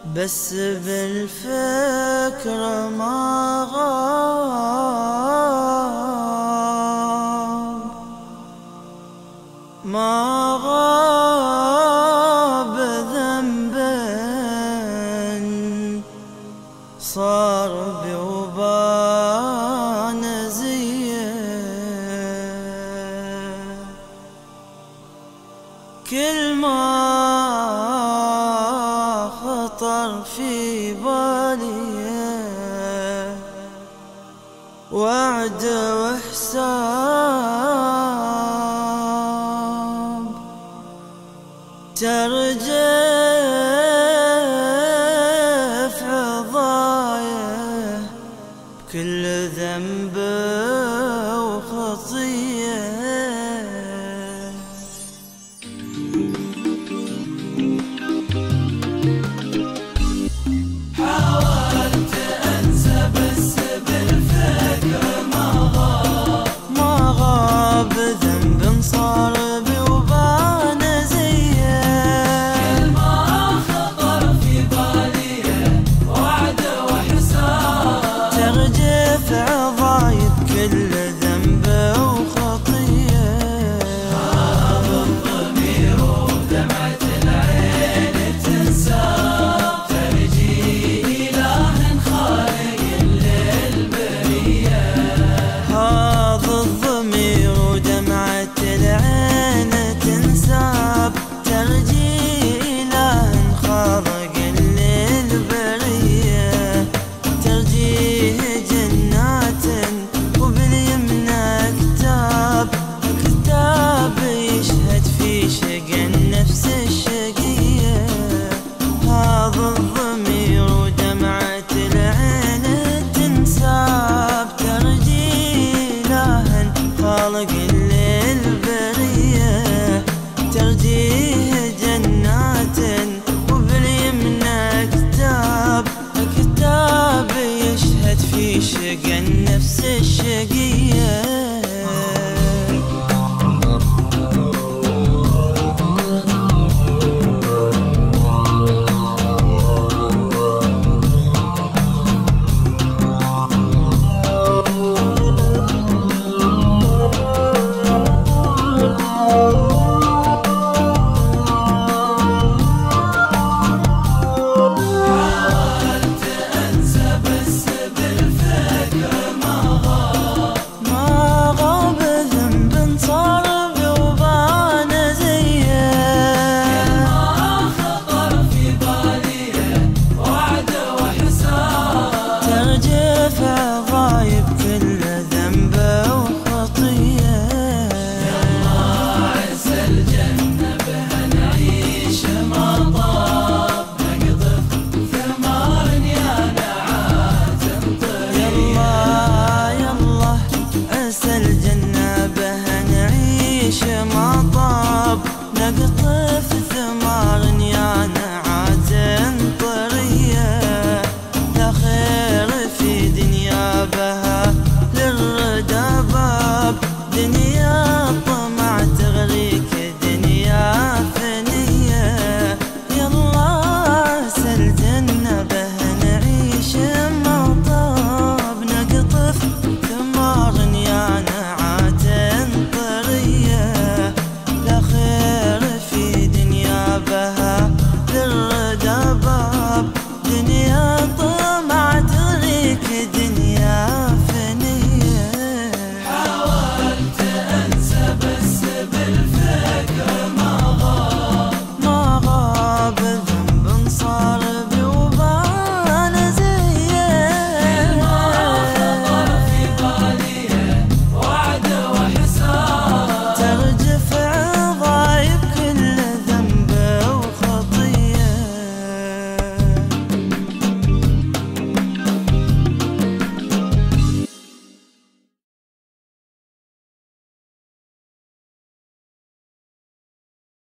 بس بالفكرة ما غاب، ما غاب ذنب صار بي وبان زيه، كل ما خطر في بالي وعد وحساب، ترجف عضايه بكل ذنب وخطيه. صار بي وبان زيه، كل ما خطر في بالي وعد وحساب، ترجف عضايب كل ذنب وخطيه. هاب الضمير ودمعة العين تنساب، ترجي إله خالق للبرية. هذا الضمير ودمعة العين تنساب، ترجي إله خالق للبرية، ترجيه جنات وباليمنى كتاب، كتاب يشهد في شقى النفس الشقية. هذا الضمير ودمعة العين تنساب، ترجي إله خالق للبرية، ترجيه جنات وباليمنى كتاب، كتاب يشهد في شقى النفس الشقية. نقطف ثمار يا نعات طرية، لا خير في دنيا بها للردى باب، دنيا طمع تغريك دنيا فنية. يلا عسى الجنة بها نعيش مطاب، نقطف ثمار يا نعات طرية، لا خير في دنيا بها للردى باب، دنيا طمع تغريك دنيا فنية. حاولت أنسى بس بالفكر ما غاب، ما غاب ذنب صار